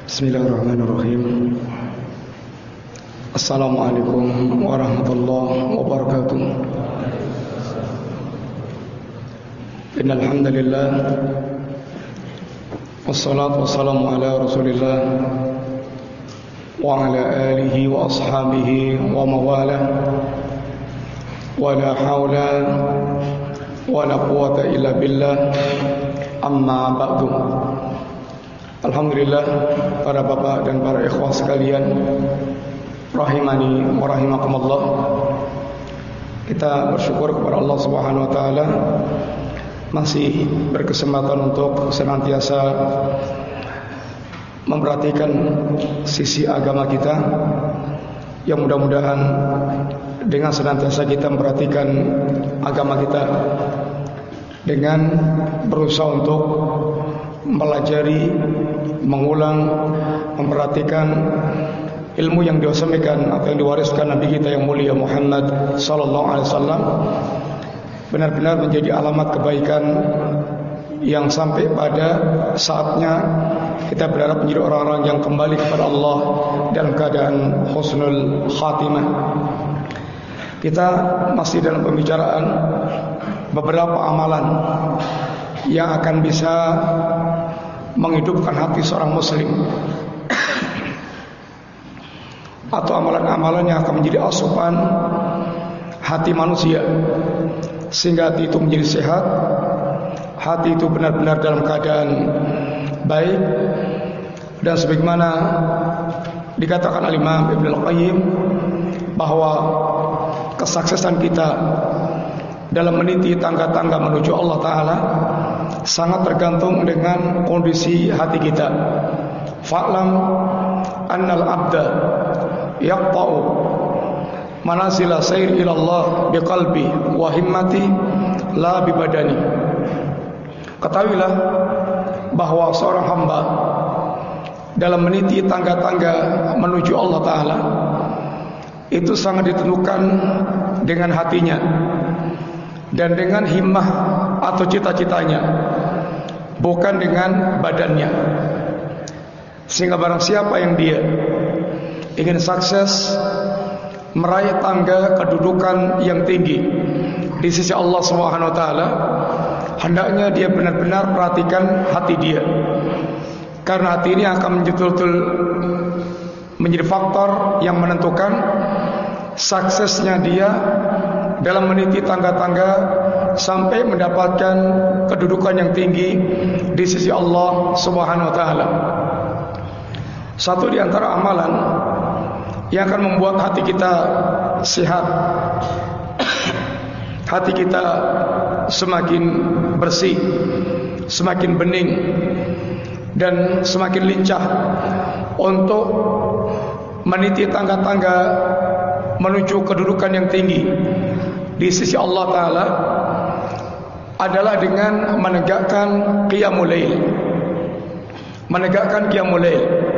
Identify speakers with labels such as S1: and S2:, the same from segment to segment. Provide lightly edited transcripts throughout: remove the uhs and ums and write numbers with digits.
S1: Bismillahirrahmanirrahim. Assalamualaikum warahmatullahi wabarakatuh. Innal hamdalillah wassalatu wassalamu ala Rasulillah wa ala alihi wa ashabihi wa mawala wa la haula wa la quwwata illa billah. Amma ba'du. Alhamdulillah, para bapak dan para ikhwah sekalian, rahimani wa rahimakumullah. Kita bersyukur kepada Allah Subhanahu wa taala masih berkesempatan untuk senantiasa memperhatikan sisi agama kita, yang mudah-mudahan dengan senantiasa kita memperhatikan agama kita dengan berusaha untuk mempelajari, mengulang, memperhatikan ilmu yang disampaikan atau yang diwariskan Nabi kita yang mulia Muhammad sallallahu alaihi wasallam, benar-benar menjadi alamat kebaikan yang sampai pada saatnya kita berharap menjadi orang-orang yang kembali kepada Allah dalam keadaan husnul khatimah. Kita masih dalam pembicaraan beberapa amalan yang akan bisa menghidupkan hati seorang muslim, atau amalan-amalan yang akan menjadi asupan hati manusia sehingga hati itu menjadi sehat, hati itu benar-benar dalam keadaan baik. Dan sebagaimana dikatakan Al-Imam Ibnu Al-Qayyim bahwa kesuksesan kita dalam meniti tangga-tangga menuju Allah Ta'ala sangat tergantung dengan kondisi hati kita. Fa'lam annal abda yaqta'u manazila sayr ilallah biqalbi wa himmati la bibadani. Ketahuilah bahwa seorang hamba dalam meniti tangga-tangga menuju Allah Ta'ala itu sangat ditentukan dengan hatinya dan dengan himmah atau cita-citanya, bukan dengan badannya. Sehingga barang siapa yang dia ingin sukses meraih tangga kedudukan yang tinggi di sisi Allah Subhanahu wa taala, hendaknya dia benar-benar perhatikan hati dia, karena hati ini akan menjadi faktor yang menentukan suksesnya dia dalam meniti tangga-tangga sampai mendapatkan kedudukan yang tinggi di sisi Allah Subhanahu wa taala. Satu di antara amalan yang akan membuat hati kita sehat, hati kita semakin bersih, semakin bening, dan semakin lincah untuk meniti tangga-tangga menuju kedudukan yang tinggi di sisi Allah Ta'ala adalah dengan menegakkan qiyamul lail. Menegakkan qiyamul lail.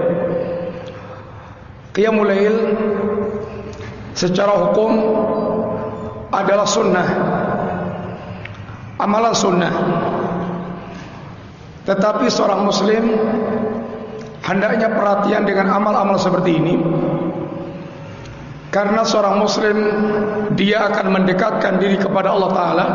S1: Qiyamul lail secara hukum adalah sunnah, amalan sunnah. Tetapi seorang muslim hendaknya perhatian dengan amal-amal seperti ini, karena seorang muslim dia akan mendekatkan diri kepada Allah Ta'ala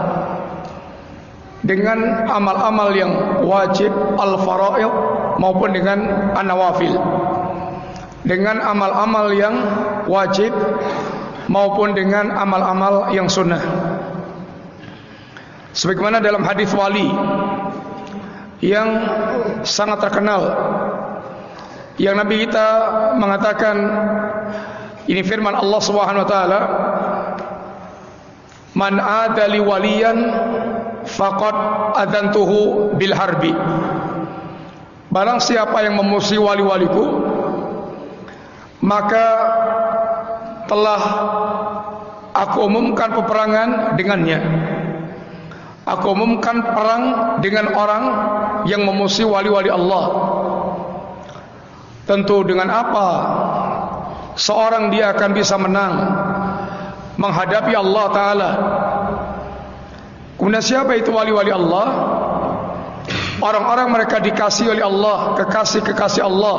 S1: dengan amal-amal yang wajib al-fara'id maupun dengan an-nawafil, dengan amal-amal yang wajib maupun dengan amal-amal yang sunnah. Sebagaimana dalam hadis wali yang sangat terkenal, yang Nabi kita mengatakan, ini firman Allah Subhanahu wa taala, man adali waliyan faqad adantuhu bil harbi. Barang siapa yang memusuhi wali-waliku, maka telah aku umumkan peperangan dengannya. Aku umumkan perang dengan orang yang memusuhi wali-wali Allah. Tentu dengan apa seorang dia akan bisa menang menghadapi Allah Ta'ala? Kemudian siapa itu wali-wali Allah? orang-orang mereka dikasihi oleh Allah, kekasih-kekasih Allah.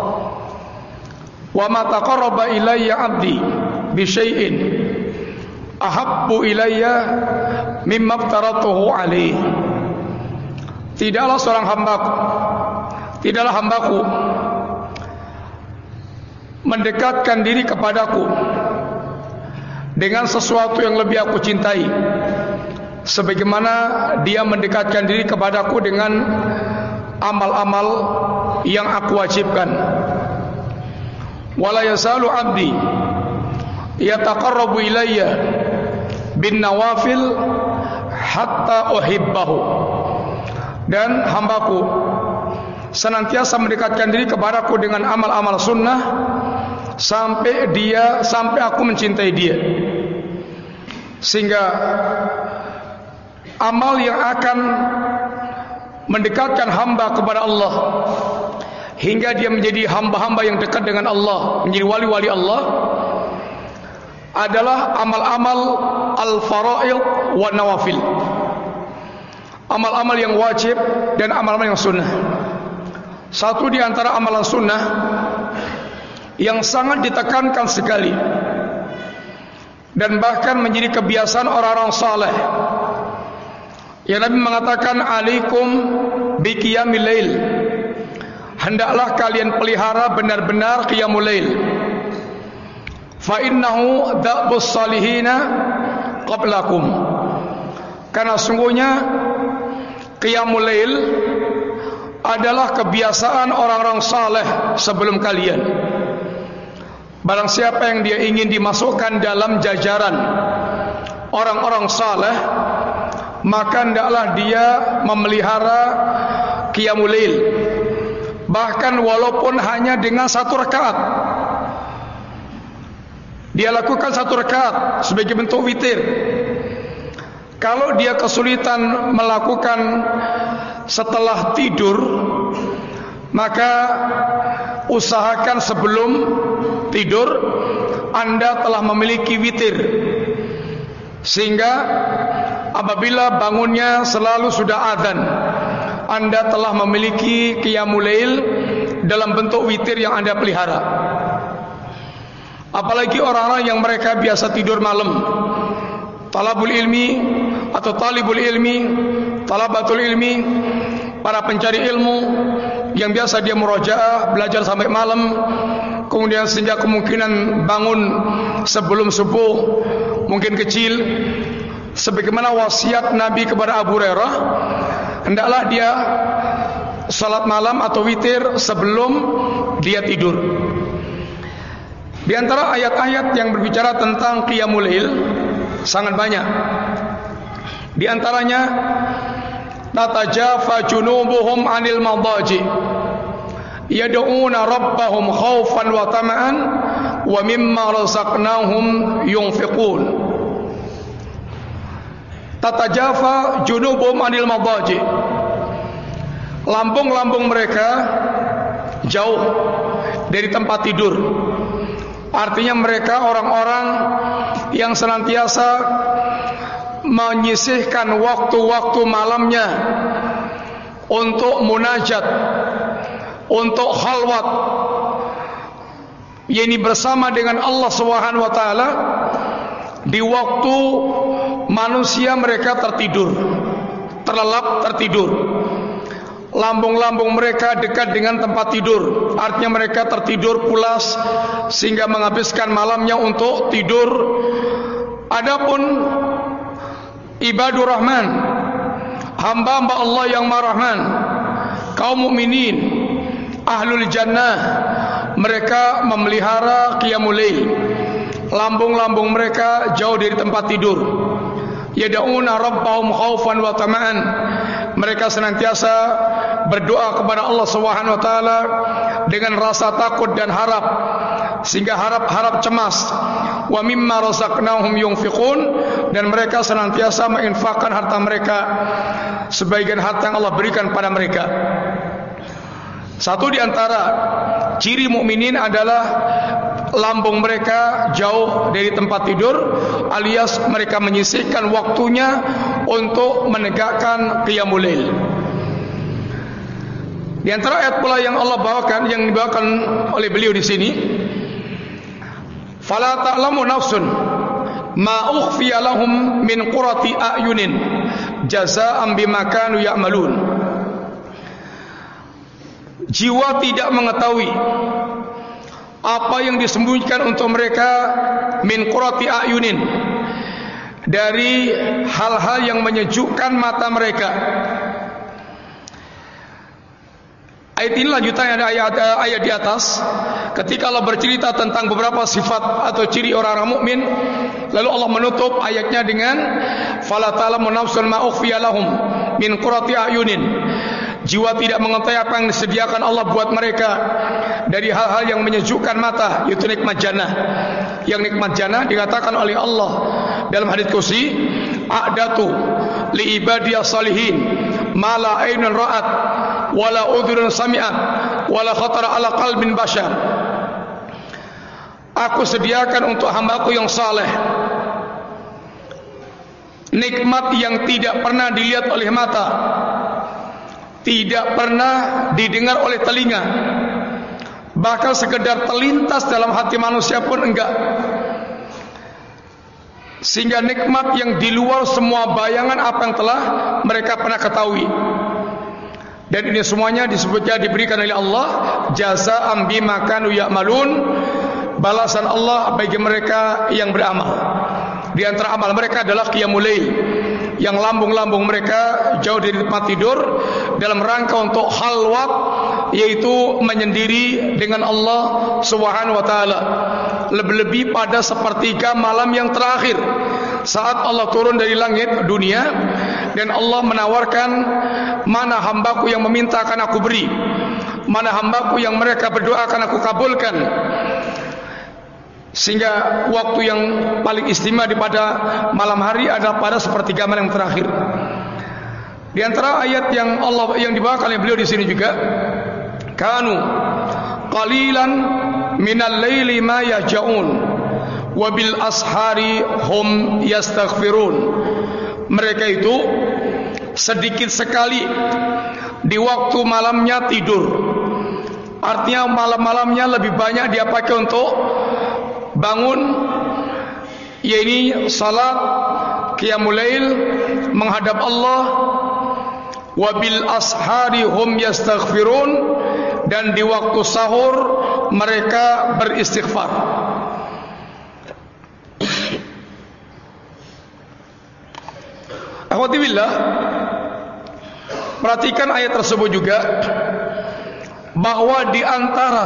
S1: Wa ma taqarraba ilayya 'abdi bi syai'in ahabbu ilayya mimma aftaratuhu alaihi. Tidaklah seorang hambaku, tidaklah hambaku mendekatkan diri kepadaku dengan sesuatu yang lebih aku cintai sebagaimana dia mendekatkan diri kepadaku dengan amal-amal yang aku wajibkan. Wala yazalu 'abdi yataqarrabu ilayya bin nawafil hatta uhibbahu. Dan hambaku senantiasa mendekatkan diri kepadaku dengan amal-amal sunnah sampai aku mencintai dia. Sehingga amal yang akan mendekatkan hamba kepada Allah hingga dia menjadi hamba-hamba yang dekat dengan Allah, menjadi wali-wali Allah, adalah amal-amal al-fara'id wa nawafil, amal-amal yang wajib dan amal-amal yang sunnah. Satu di antara amalan sunnah yang sangat ditekankan sekali dan bahkan menjadi kebiasaan orang-orang saleh, yang Nabi mengatakan, alaikum biqiyamil lail, hendaklah kalian pelihara benar-benar qiyamul lail. Fa innahu da'bus salihina qablakum, karena sungguhnya qiyamul lail adalah kebiasaan orang-orang saleh sebelum kalian. Barang siapa yang dia ingin dimasukkan dalam jajaran orang-orang saleh, maka hendaklah dia memelihara qiyamul lail, bahkan walaupun hanya dengan 1 rakaat. Dia lakukan 1 rakaat sebagai bentuk witir. Kalau dia kesulitan melakukan setelah tidur, maka usahakan sebelum tidur Anda telah memiliki witir, sehingga apabila bangunnya selalu sudah azan, Anda telah memiliki qiyamul lail dalam bentuk witir yang Anda pelihara. Apalagi orang-orang yang mereka biasa tidur malam, talabul ilmi atau talibul ilmi, talabatul ilmi, para pencari ilmu yang biasa dia murojaah, belajar sampai malam, kemudian sehingga kemungkinan bangun sebelum subuh mungkin kecil. Sebagaimana wasiat Nabi kepada Abu Hurairah, hendaklah dia salat malam atau witir sebelum dia tidur. Di antara ayat-ayat yang berbicara tentang qiyamul lail sangat banyak. Di antaranya, tatajafa junubuhum 'anil madaji yad'una rabbahum khaufan wa tama'an wa mimma razaqnahum yunfiqun. Tatajafa junubuhum 'anil madaji, lambung-lambung mereka jauh dari tempat tidur. Artinya mereka orang-orang yang senantiasa menyisihkan waktu-waktu malamnya untuk munajat, untuk khalwat, yakni bersama dengan Allah Subhanahu wa taala di waktu manusia mereka tertidur, terlelap tertidur. Lambung-lambung mereka dekat dengan tempat tidur, artinya mereka tertidur pulas sehingga menghabiskan malamnya untuk tidur. Adapun ibadur rahman, hamba-hamba Allah yang Maha Rahman, kaum mukminin, ahlul jannah, mereka memelihara qiyamul lail. Lambung-lambung mereka jauh dari tempat tidur. Yad'una rabbahum khaufan wa tama'an, mereka senantiasa berdoa kepada Allah Subhanahu wa taala dengan rasa takut dan harap, sehingga harap cemas. Wa mimma razaqnahum yunfiqun, dan mereka senantiasa menginfakkan harta mereka sebagian harta yang Allah berikan pada mereka. Satu di antara ciri mukminin adalah lambung mereka jauh dari tempat tidur, alias mereka menyisihkan waktunya untuk menegakkan qiyamul lail. Di antara ayat pula yang Allah bawakan, yang dibawakan oleh beliau di sini, fala ta'lamu nafsun ma ukhfiya lahum min qurrati a'yunin jazaa'an bima kanu ya'malun. Jiwa tidak mengetahui apa yang disembunyikan untuk mereka min qurrati a'yunin, dari hal-hal yang menyejukkan mata mereka. Ayat ini lanjutan ayat di atas, ketika Allah bercerita tentang beberapa sifat atau ciri orang-orang mukmin, lalu Allah menutup ayatnya dengan fala ta'lamu nafsun ma ukhfiya lahum min qurrati a'yunin. Jiwa tidak mengetahui apa yang disediakan Allah buat mereka dari hal-hal yang menyejukkan mata, yaitu nikmat jannah. Yang nikmat jannah dikatakan oleh Allah dalam hadits qudsi, a'datu li ibadiyas salihin ma la aynun ra'at wala udhurun sami'at wala khatara ala qalbin bashar. Aku sediakan untuk hambaku yang saleh nikmat yang tidak pernah dilihat oleh mata, tidak pernah didengar oleh telinga, bahkan sekedar terlintas dalam hati manusia pun enggak. Sehingga nikmat yang di luar semua bayangan apa yang telah mereka pernah ketahui. Dan ini semuanya disebutnya diberikan oleh Allah jazaa'an bima kanu ya'malun, balasan Allah bagi mereka yang beramal. Di antara amal mereka adalah qiyamul lail, yang lambung-lambung mereka jauh dari tempat tidur dalam rangka untuk khalwat, yaitu menyendiri dengan Allah Subhanahu wa taala. Lebih-lebih pada sepertiga malam yang terakhir, saat Allah turun dari langit dunia dan Allah menawarkan, mana hambaku yang meminta akan aku beri, mana hambaku yang mereka berdoa akan aku kabulkan. Sehingga waktu yang paling istimewa di pada malam hari adalah pada sepertiga malam yang terakhir. Di antara ayat yang Allah yang dibawakan oleh beliau di sini juga, kanu qalilan minal laili ma yahjaun wa bil ashari hum yastaghfirun. Mereka itu sedikit sekali di waktu malamnya tidur. Artinya malam-malamnya lebih banyak dia pakai untuk bangun, yaitu salat qiyamul lail menghadap Allah, wabil ashari hum yastaghfirun, dan di waktu sahur mereka beristighfar. Akhwati billah, perhatikan ayat tersebut juga, bahwa di antara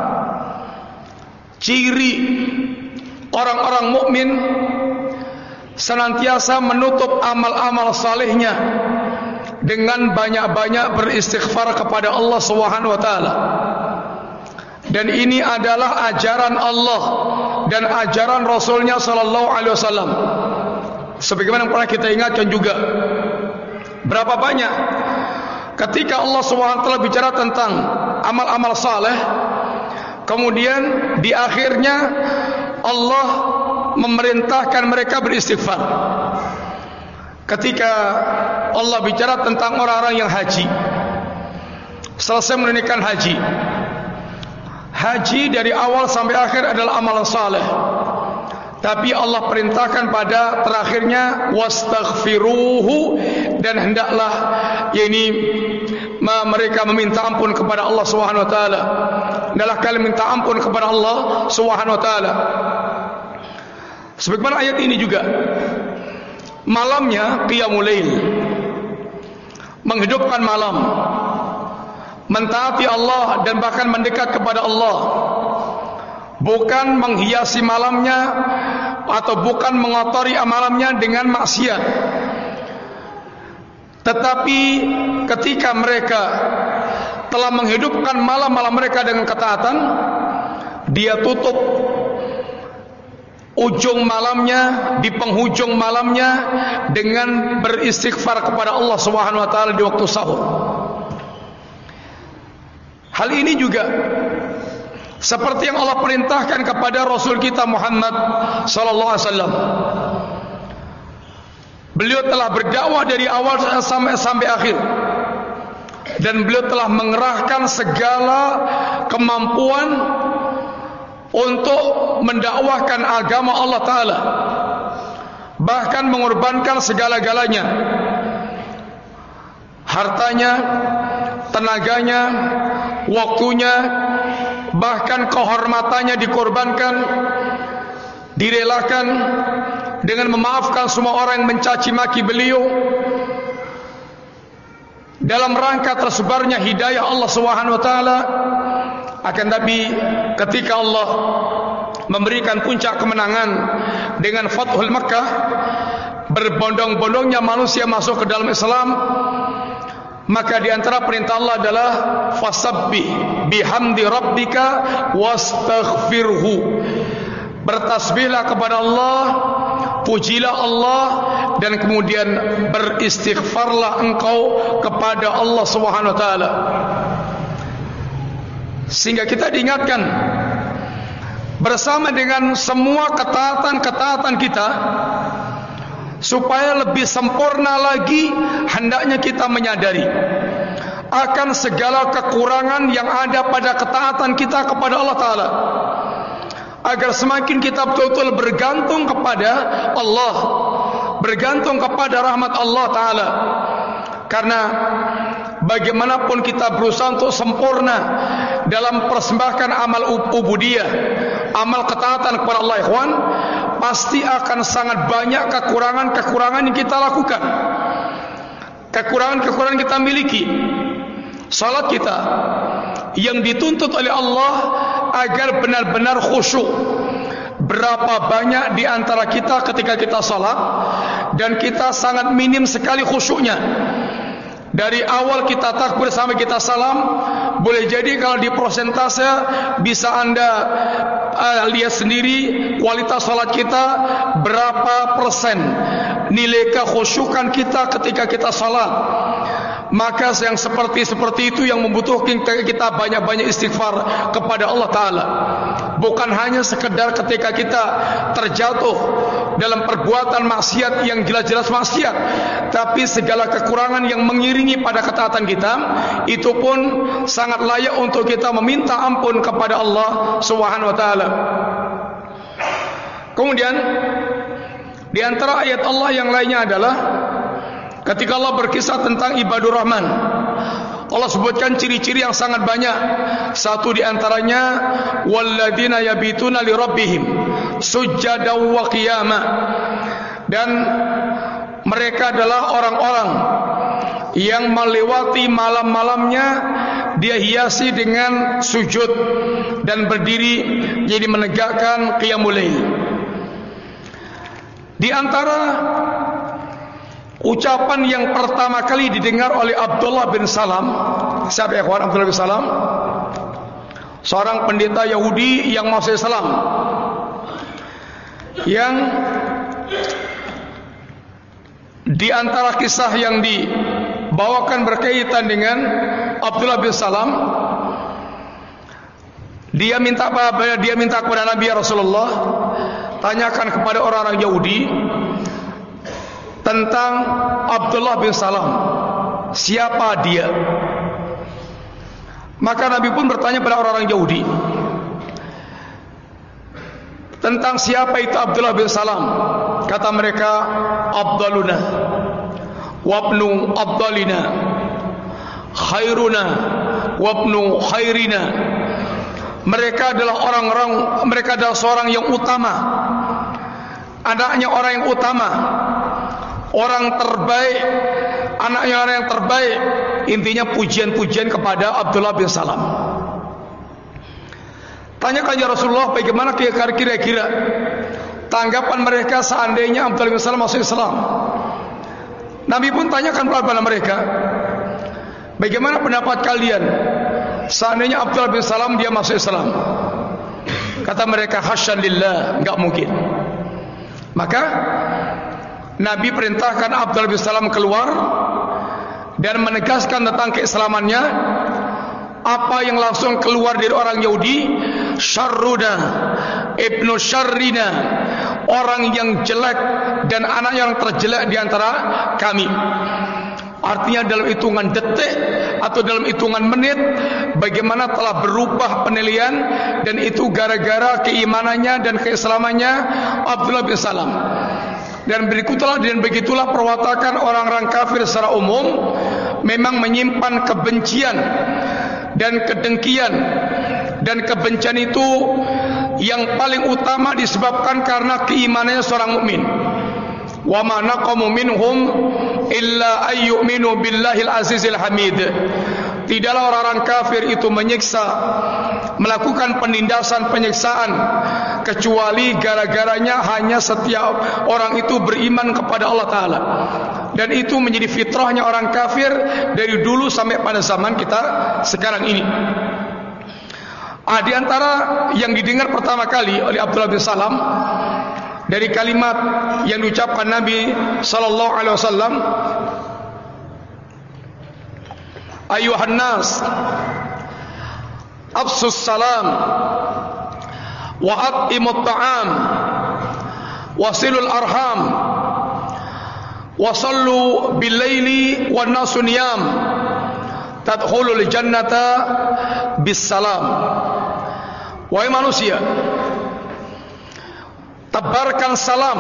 S1: ciri orang-orang mukmin senantiasa menutup amal-amal salehnya dengan banyak-banyak beristighfar kepada Allah Subhanahu wa taala. Dan ini adalah ajaran Allah dan ajaran Rasulnya sallallahu alaihi wasallam. Sebagaimana pernah kita ingatkan juga, berapa banyak ketika Allah Subhanahu wa taala bicara tentang amal-amal saleh, kemudian di akhirnya Allah memerintahkan mereka beristighfar. Ketika Allah bicara tentang orang-orang yang haji, selesai menunaikan haji, haji dari awal sampai akhir adalah amalan saleh. Tapi Allah perintahkan pada terakhirnya wastaghfiruhu, dan hendaklah yakni mereka meminta ampun kepada Allah Subhanahu wa taala. Hendaklah kalian minta ampun kepada Allah Subhanahu wa taala. Sebagaimana ayat ini juga, malamnya qiyamul lail, menghidupkan malam, mentaati Allah dan bahkan mendekat kepada Allah. Bukan menghiasi malamnya atau bukan mengotori malamnya dengan maksiat, tetapi ketika mereka telah menghidupkan malam-malam mereka dengan ketaatan, dia tutup ujung malamnya, di penghujung malamnya dengan beristighfar kepada Allah Subhanahu wa taala di waktu sahur. Hal ini juga seperti yang Allah perintahkan kepada Rasul kita Muhammad sallallahu alaihi wasallam. Beliau telah berdakwah dari awal sampai akhir dan beliau telah mengerahkan segala kemampuan untuk mendakwahkan agama Allah Ta'ala, bahkan mengorbankan segala-galanya, hartanya, tenaganya, waktunya, bahkan kehormatannya dikorbankan, direlakan dengan memaafkan semua orang yang mencaci maki beliau dalam rangka tersebarnya hidayah Allah Subhanahu wa taala. Akan tapi ketika Allah memberikan puncak kemenangan dengan Fathul Makkah, berbondong-bondongnya manusia masuk ke dalam Islam, maka di antara perintah Allah adalah fasabbih bihamdi rabbika wastaghfirhu. Bertasbihlah kepada Allah, pujilah Allah, dan kemudian beristighfarlah engkau kepada Allah Subhanahu wa taala. Sehingga kita diingatkan bersama dengan semua ketaatan-ketaatan kita, supaya lebih sempurna lagi hendaknya kita menyadari akan segala kekurangan yang ada pada ketaatan kita kepada Allah Ta'ala, agar semakin kita betul-betul bergantung kepada Allah, bergantung kepada rahmat Allah Ta'ala. Karena bagaimanapun kita berusaha untuk sempurna dalam persembahkan amal ubudiyah, amal ketaatan kepada Allah, ikhwan, pasti akan sangat banyak kekurangan-kekurangan yang kita lakukan, kekurangan-kekurangan kita miliki. Salat kita yang dituntut oleh Allah agar benar-benar khusyuk, berapa banyak di antara kita ketika kita salat dan kita sangat minim sekali khusyuknya. Dari awal kita takbir sampai kita salam, boleh jadi kalau di prosentase bisa anda lihat sendiri kualitas salat kita berapa persen, nilai kekhusyukan kita ketika kita salat. Maka yang seperti itu yang membutuhkan kita banyak-banyak istighfar kepada Allah Ta'ala. Bukan hanya sekedar ketika kita terjatuh dalam perbuatan maksiat yang jelas-jelas maksiat, tapi segala kekurangan yang mengiringi pada ketaatan kita, itu pun sangat layak untuk kita meminta ampun kepada Allah Subhanahu wa taala. Kemudian di antara ayat Allah yang lainnya adalah ketika Allah berkisah tentang ibadur rahman, Allah sebutkan ciri-ciri yang sangat banyak. Satu di antaranya walladzina yabituna li rabbihim sujjadan wa qiyama, dan mereka adalah orang-orang yang melewati malam-malamnya dia hiasi dengan sujud dan berdiri, jadi menegakkan qiyamul lail. Di antara ucapan yang pertama kali didengar oleh Abdullah bin Salam, siapa ya kawan Abdullah bin Salam? Seorang pendeta Yahudi yang masuk Islam, yang di antara kisah yang dibawakan berkaitan dengan Abdullah bin Salam, dia minta kepada Nabi Rasulullah, tanyakan kepada orang-orang Yahudi tentang Abdullah bin Salam, siapa dia? Maka Nabi pun bertanya pada orang-orang Yahudi tentang siapa itu Abdullah bin Salam. Kata mereka, Abdaluna wabnu Abdalina, khairuna wabnu khairina. Mereka adalah seorang yang utama, anaknya orang yang utama, orang terbaik, anaknya orang yang terbaik. Intinya pujian-pujian kepada Abdullah bin Salam. Tanyakan ya Rasulullah, bagaimana kira-kira tanggapan mereka seandainya Abdullah bin Salam masuk Islam? Nabi pun tanyakan kepada mereka, bagaimana pendapat kalian seandainya Abdullah bin Salam dia masuk Islam? Kata mereka, hasyan lillah, enggak mungkin. Maka Nabi perintahkan Abdullah bin Salam keluar dan menegaskan tentang keislamannya. Apa yang langsung keluar dari orang Yahudi, syarruna ibnu syarrina, orang yang jelek dan anak yang terjelek di antara kami. Artinya dalam hitungan detik atau dalam hitungan menit, bagaimana telah berubah penilaian, dan itu gara-gara keimanannya dan keislamannya Abdullah bin Salam. Dan begitulah perwatakan orang-orang kafir secara umum, memang menyimpan kebencian dan kedengkian, dan kebencian itu yang paling utama disebabkan karena keimanannya seorang mukmin. Wa ma naqamu minhum illa ayyuminu billahil azizil hamid. Tidaklah orang-orang kafir itu menyiksa, melakukan penindasan penyiksaan, kecuali gara-garanya hanya setiap orang itu beriman kepada Allah Ta'ala. Dan itu menjadi fitrahnya orang kafir dari dulu sampai pada zaman kita sekarang ini. Di antara yang didengar pertama kali oleh Abdullah bin Salam dari kalimat yang diucapkan Nabi sallallahu alaihi wasallam, ayuhan nas afsus salam wa at'imut ta'am wasilul arham wa sallu bil laili wan nasu niyam tadkhulul jannata bis salam. Wahai manusia, tebarkan salam,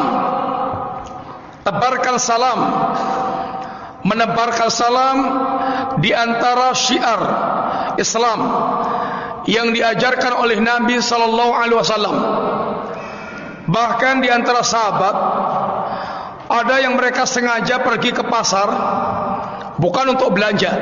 S1: menebarkan salam di antara syiar Islam yang diajarkan oleh Nabi sallallahu alaihi wasallam. Bahkan di antara sahabat ada yang mereka sengaja pergi ke pasar bukan untuk belanja,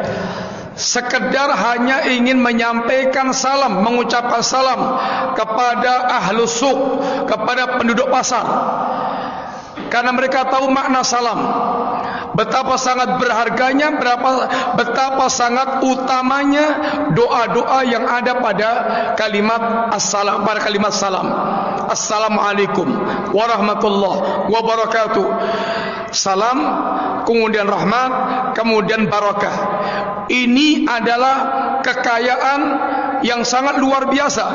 S1: sekedar hanya ingin menyampaikan salam, mengucapkan salam kepada ahlus suq, kepada penduduk pasar. Karena mereka tahu makna salam, betapa sangat berharganya, betapa sangat utamanya doa-doa yang ada pada kalimat assalam, pada kalimat salam. Assalamualaikum warahmatullahi wabarakatuh. Salam, kemudian rahmat, kemudian barakah. Ini adalah kekayaan yang sangat luar biasa.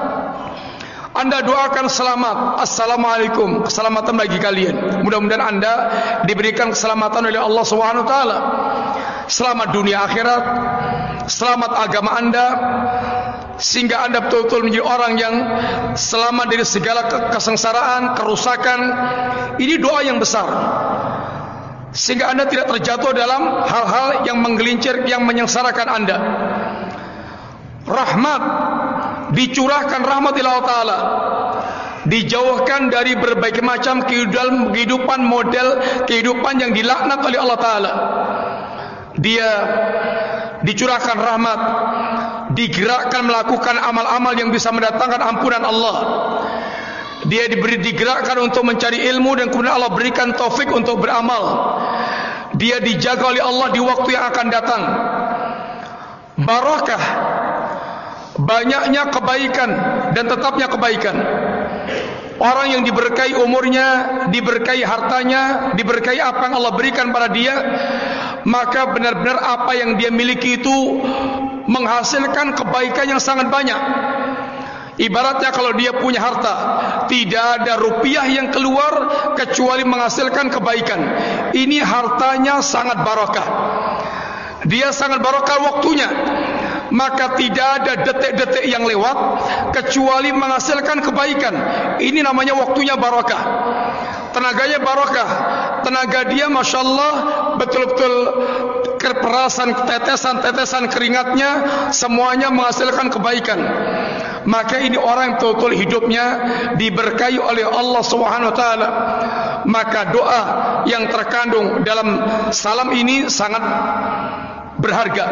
S1: Anda doakan selamat, assalamualaikum, keselamatan bagi kalian. Mudah-mudahan Anda diberikan keselamatan oleh Allah Subhanahu wa taala. Selamat dunia akhirat, selamat agama Anda, sehingga Anda betul-betul menjadi orang yang selamat dari segala kesengsaraan, kerusakan. Ini doa yang besar, sehingga Anda tidak terjatuh dalam hal-hal yang menggelincir, yang menyengsarakan Anda. Rahmat, dicurahkan rahmat Allah Ta'ala, dijauhkan dari berbagai macam kehidupan model kehidupan yang dilaknat oleh Allah Ta'ala. Dia dicurahkan rahmat, digerakkan melakukan amal-amal yang bisa mendatangkan ampunan Allah. Dia digerakkan untuk mencari ilmu, dan kemudian Allah berikan taufik untuk beramal. Dia dijaga oleh Allah di waktu yang akan datang. Barakah, banyaknya kebaikan dan tetapnya kebaikan. Orang yang diberkahi umurnya, diberkahi hartanya, diberkahi apa yang Allah berikan pada dia, maka benar-benar apa yang dia miliki itu menghasilkan kebaikan yang sangat banyak. Ibaratnya kalau dia punya harta, tidak ada rupiah yang keluar kecuali menghasilkan kebaikan. Ini hartanya sangat barakah. Dia sangat barakah waktunya, maka tidak ada detik-detik yang lewat kecuali menghasilkan kebaikan. Ini namanya waktunya barakah. Tenaganya barakah. Tenaga dia Masya Allah betul-betul keperasan, tetesan-tetesan keringatnya semuanya menghasilkan kebaikan. Maka ini orang yang betul-betul hidupnya diberkahi oleh Allah Subhanahu wa taala. Maka doa yang terkandung dalam salam ini sangat berharga.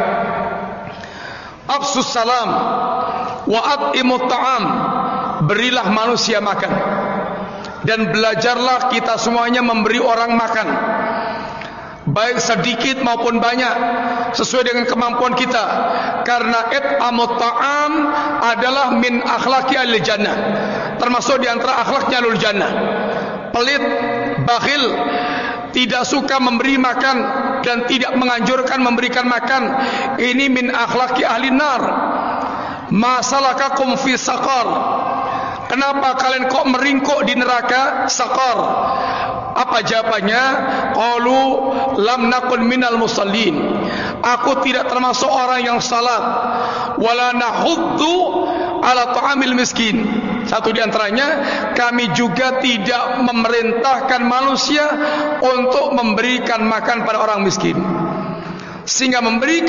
S1: Afsus salam wa at'imut ta'am, berilah manusia makan, dan belajarlah kita semuanya memberi orang makan, baik sedikit maupun banyak, sesuai dengan kemampuan kita. Karena it'amut ta'am adalah min akhlaqi ahli jannah, termasuk di antara akhlaknya ahli jannah. Pelit, bakhil, tidak suka memberi makan dan tidak menganjurkan memberikan makan, ini min akhlaqi ahli nar. Ma salakakum fi saqar, kenapa kalian kok meringkuk di neraka Saqar? Apa jawabannya? Qalu lam nakun minal musallin. Aku tidak termasuk orang yang salat. Wala nahuddu ala ta'amil miskin. Satu di antaranya, kami juga tidak memerintahkan manusia untuk memberikan makan pada orang miskin. Sehingga memberi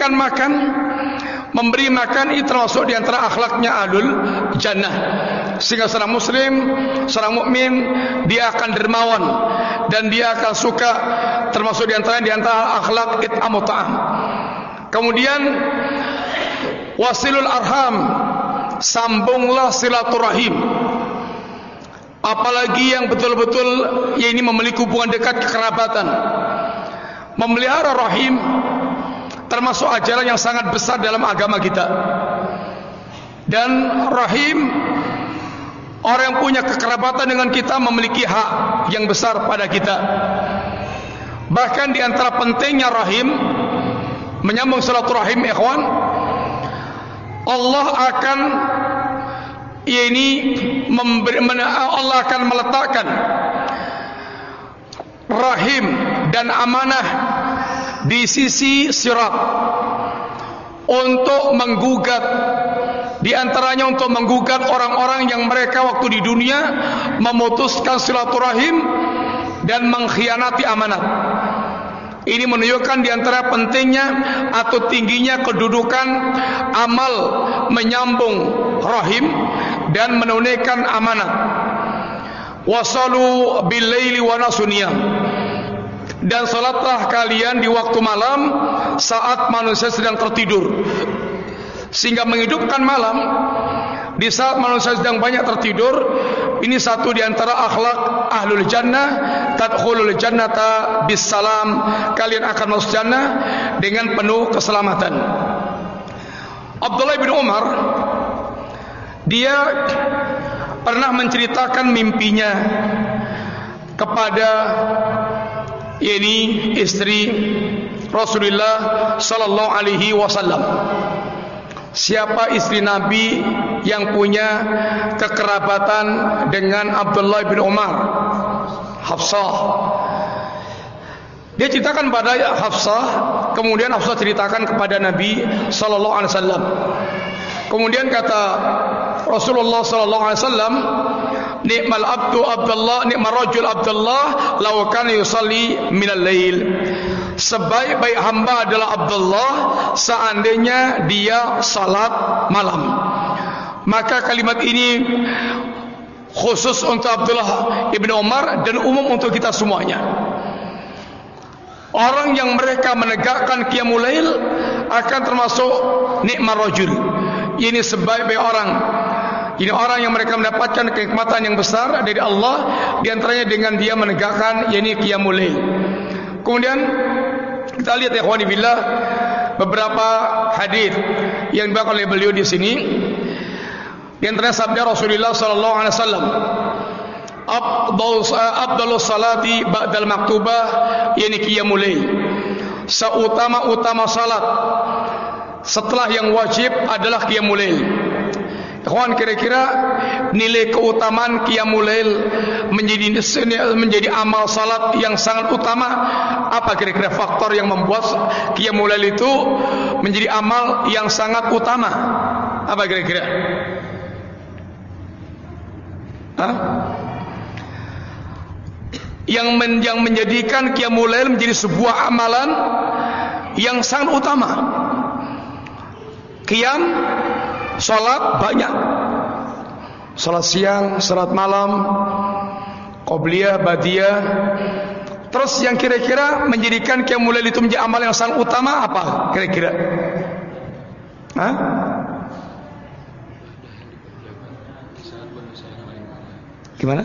S1: makan itu termasuk di antara akhlaknya ahlul jannah. Sehingga seorang muslim, seorang mukmin, dia akan dermawan dan dia akan suka, termasuk di antara akhlak it'amu ta'am. Kemudian wasilul arham, sambunglah silaturahim. Apalagi yang betul-betul ini memiliki hubungan dekat kekerabatan. Memelihara rahim termasuk ajaran yang sangat besar dalam agama kita. Dan rahim, orang yang punya kekerabatan dengan kita memiliki hak yang besar pada kita. Bahkan di antara pentingnya rahim, menyambung silaturahim, ikhwan, Allah akan Allah akan meletakkan rahim dan amanah di sisi sirat untuk menggugat, di antaranya untuk menggugat orang-orang yang mereka waktu di dunia memutuskan silaturahim dan mengkhianati amanat. Ini menunjukkan di antara pentingnya atau tingginya kedudukan amal menyambung rahim dan menunaikan amanat. Wasalu bil laili wa nasuniyam. Dan salatlah kalian di waktu malam saat manusia sedang tertidur, sehingga menghidupkan malam di saat manusia sedang banyak tertidur. Ini satu di antara akhlak ahlul jannah. Tadkhulul jannata bisalam, kalian akan masuk jannah dengan penuh keselamatan. Abdullah bin Umar, dia pernah menceritakan mimpinya kepada istri Rasulullah sallallahu alaihi wasallam. Siapa istri Nabi yang punya kekerabatan dengan Abdullah bin Umar? Hafsah. Dia ceritakan pada Hafsah, kemudian Hafsah ceritakan kepada Nabi sallallahu alaihi wasallam. Kemudian kata Rasulullah sallallahu alaihi wasallam, "Ni'mal abdu Abdullah, ni'mal rajul Abdullah law kana yusalli minal lail." Sebaik-baik hamba adalah Abdullah seandainya dia salat malam. Maka kalimat ini khusus untuk Abdullah ibn Umar dan umum untuk kita semuanya. Orang yang mereka menegakkan qiyamul lail akan termasuk nikmar rajul. Ini sebaik-baik orang. Ini orang yang mereka mendapatkan kenikmatan yang besar dari Allah, di antaranya dengan dia menegakkan qiyamul lail. Kemudian kita lihat ya ikhwani billah beberapa hadis yang dibawakan oleh beliau di sini. Di antaranya sabda Rasulullah sallallahu alaihi wasallam, "Afdhalus salati ba'dal maktubah qiyamul lail." Seutama-utama salat setelah yang wajib adalah qiyamul lail. Ikhwan, kira-kira nilai keutamaan qiyamul lail menjadi amal salat yang sangat utama. Apa kira-kira faktor yang membuat qiyamul lail itu menjadi amal yang sangat utama? Apa kira-kira? Yang menjadikan qiyamul lail menjadi sebuah amalan yang sangat utama. Qiyam, salat banyak, salat siang, salat malam, qobliyah, badiyah. Terus yang kira-kira menjadikan qiyamul lail itu menjadi amal yang sangat utama apa kira-kira? Gimana?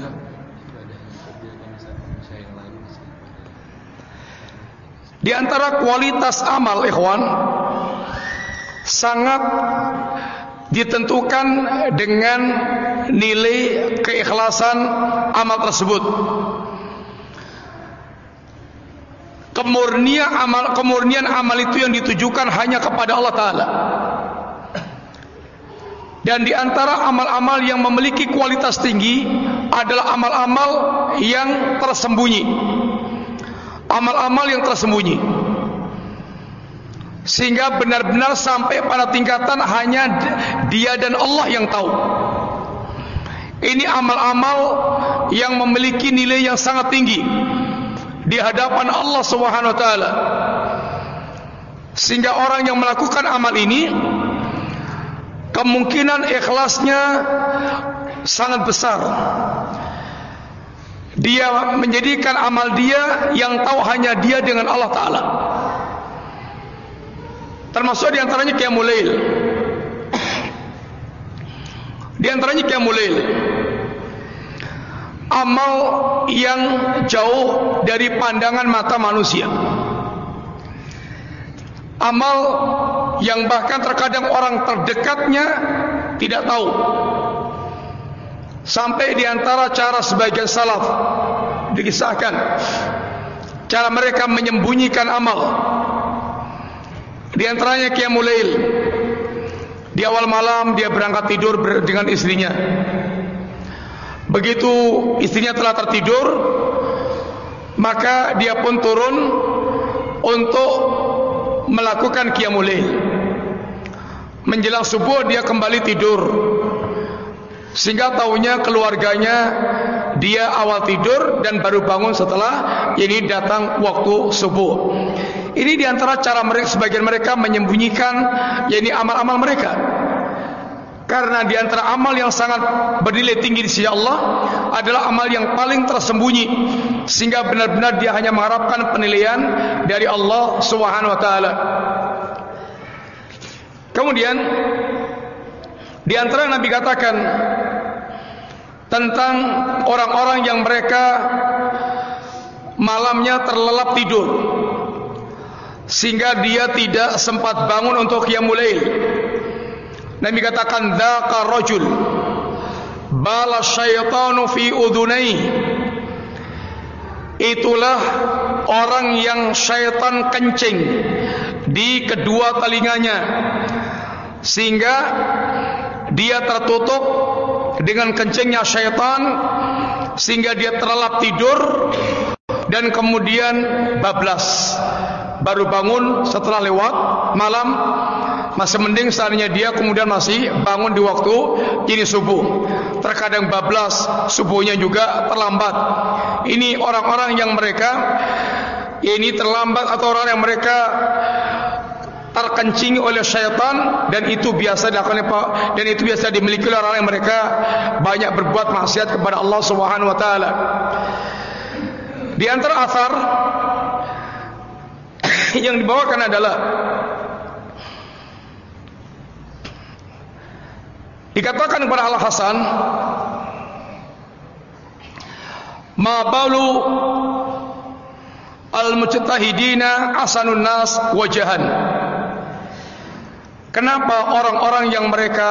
S1: Di antara kualitas amal, ikhwan, sangat ditentukan dengan nilai keikhlasan amal tersebut. Kemurnian amal itu yang ditujukan hanya kepada Allah Ta'ala. Dan di antara amal-amal yang memiliki kualitas tinggi adalah amal-amal yang tersembunyi. Amal-amal yang tersembunyi, sehingga benar-benar sampai pada tingkatan hanya dia dan Allah yang tahu. Ini amal-amal yang memiliki nilai yang sangat tinggi di hadapan Allah Subhanahu wa taala. Sehingga orang yang melakukan amal ini kemungkinan ikhlasnya sangat besar. Dia menjadikan amal dia yang tahu hanya dia dengan Allah Ta'ala. Termasuk diantaranya qiyamul lail. Diantaranya qiyamul lail, amal yang jauh dari pandangan mata manusia. Amal yang bahkan terkadang orang terdekatnya tidak tahu. Sampai diantara cara sebagian salaf dikisahkan cara mereka menyembunyikan amal. Di antaranya qiyamul lail. Di awal malam dia berangkat tidur dengan istrinya. Begitu istrinya telah tertidur, maka dia pun turun untuk melakukan qiyamul lail. Menjelang subuh dia kembali tidur, sehingga tahunya keluarganya dia awal tidur dan baru bangun setelah ini datang waktu subuh. Ini diantara cara mereka, sebagian mereka menyembunyikan yakni amal-amal mereka. Karena diantara amal yang sangat bernilai tinggi di sisi Allah adalah amal yang paling tersembunyi, sehingga benar-benar dia hanya mengharapkan penilaian dari Allah Subhanahu wa taala. Kemudian di antara yang Nabi katakan tentang orang-orang yang mereka malamnya terlelap tidur, sehingga dia tidak sempat bangun untuk qiyamul lail. Nabi katakan, "Dzaka rajul bala syaitanu fi udhunai." Itulah orang yang syaitan kencing di kedua telinganya, sehingga dia tertutup dengan kencingnya syaitan, sehingga dia terlelap tidur dan kemudian bablas. Baru bangun setelah lewat malam. Masih mending seandainya dia kemudian masih bangun di waktu ini subuh. Terkadang bablas, subuhnya juga terlambat. Ini orang-orang yang mereka ini terlambat, atau orang yang mereka terkencing oleh syaitan, dan itu biasa dilakukan, dan itu biasa dimiliki oleh orang yang mereka banyak berbuat maksiat kepada Allah Subhanahu wa taala. Di antara asar yang dibawakan adalah dikatakan kepada Al Hasan, "Ma balu al-mujtahidina asanun nas wajahan." Kenapa orang-orang yang mereka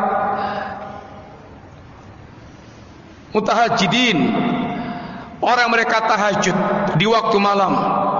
S1: mutahajjidin, orang mereka tahajud di waktu malam,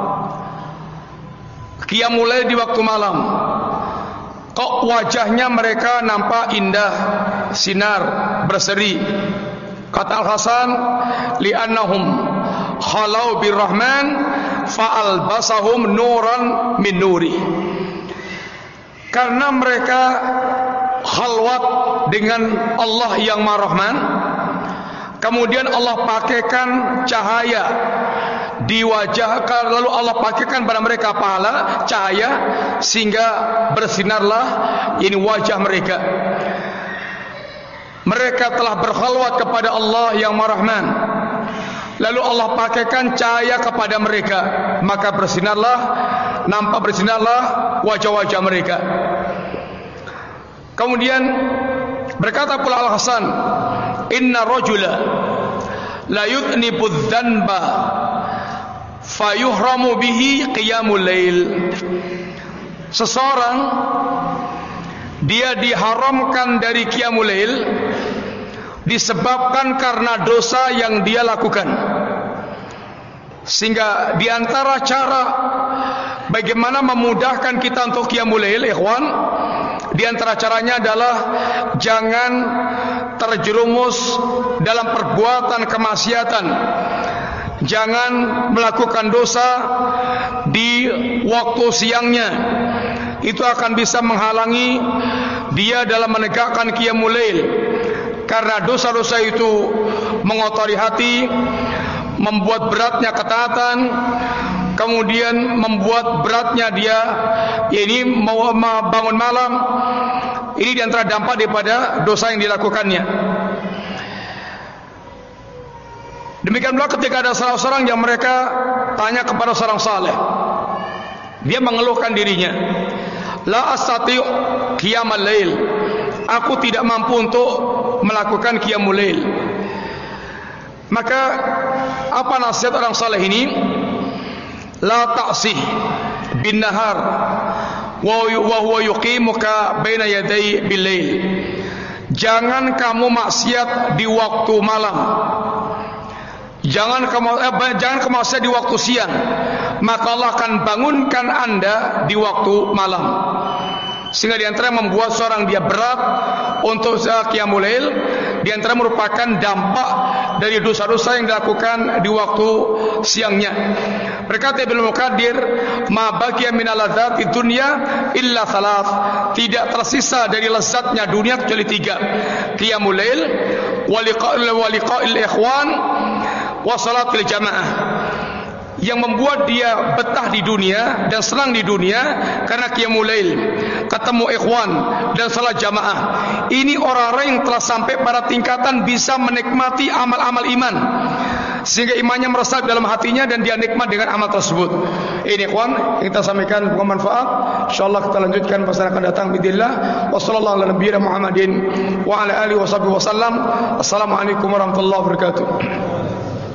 S1: qiyamul lail di waktu malam, kok wajahnya mereka nampak indah, sinar, berseri? Kata Al Hasan, li'annahum khalau birrahman fa'albasahum nuran min nuri. Karena mereka khalwat dengan Allah yang Maha Rahman, kemudian Allah pakaikan cahaya di wajah, lalu Allah pakaikan pada mereka pahala cahaya, sehingga bersinarlah ini wajah mereka. Mereka telah berkhalwat kepada Allah yang Maha Rahman, lalu Allah pakaikan cahaya kepada mereka, maka bersinarlah wajah-wajah mereka. Kemudian berkata pula Al Hasan, "Inna rajula la yudnibu dzanba fayuhramu bihi qiyamul lail." Seseorang dia diharamkan dari qiyamul lail disebabkan karena dosa yang dia lakukan. Sehingga di antara cara bagaimana memudahkan kita untuk qiyamul lail, ikhwan, Di antara caranya adalah jangan terjerumus dalam perbuatan kemaksiatan. Jangan melakukan dosa di waktu siangnya. Itu akan bisa menghalangi dia dalam menegakkan qiyamul lail. Karena dosa-dosa itu mengotori hati, membuat beratnya ketaatan, kemudian membuat beratnya dia ini mau bangun malam. Ini di antara dampak daripada dosa yang dilakukannya. Demikian pula ketika ada salah seorang yang mereka tanya kepada seorang saleh, dia mengeluhkan dirinya, la astati' qiyamul lail, aku tidak mampu untuk melakukan qiyamul lail. Maka apa nasihat orang saleh ini? La ta'sih bin nahar wa huwa yuqimuka baina yaday bil lail. Jangan kamu maksiat di waktu malam. Jangan kamu maksiat di waktu siang, maka Allah akan bangunkan Anda di waktu malam. Sehingga di antara membuat seorang dia berat untuk qiyamul lail, di antara merupakan dampak dari dosa-dosa yang dilakukan di waktu siangnya. Berkata Ibnu Muqaddir, ma baqiya min aladzati dunya illa thalath. Tidak tersisa dari lezatnya dunia kecuali 3. Qiyamul lail, wa liqa'il ikhwan, wa salatil jamaah. Yang membuat dia betah di dunia dan senang di dunia karena qiyamul lail, ketemu ikhwan dan salat jamaah. Ini orang-orang yang telah sampai pada tingkatan bisa menikmati amal-amal iman, sehingga imannya meresap dalam hatinya dan dia nikmat dengan amal tersebut. Ini ikhwan yang kita sampaikan bermanfaat. Insyaallah kita lanjutkan pada akan datang bismillah. Wassallallahu ala nabiyina Muhammadin wa ala alihi wasallam. Assalamualaikum warahmatullahi wabarakatuh.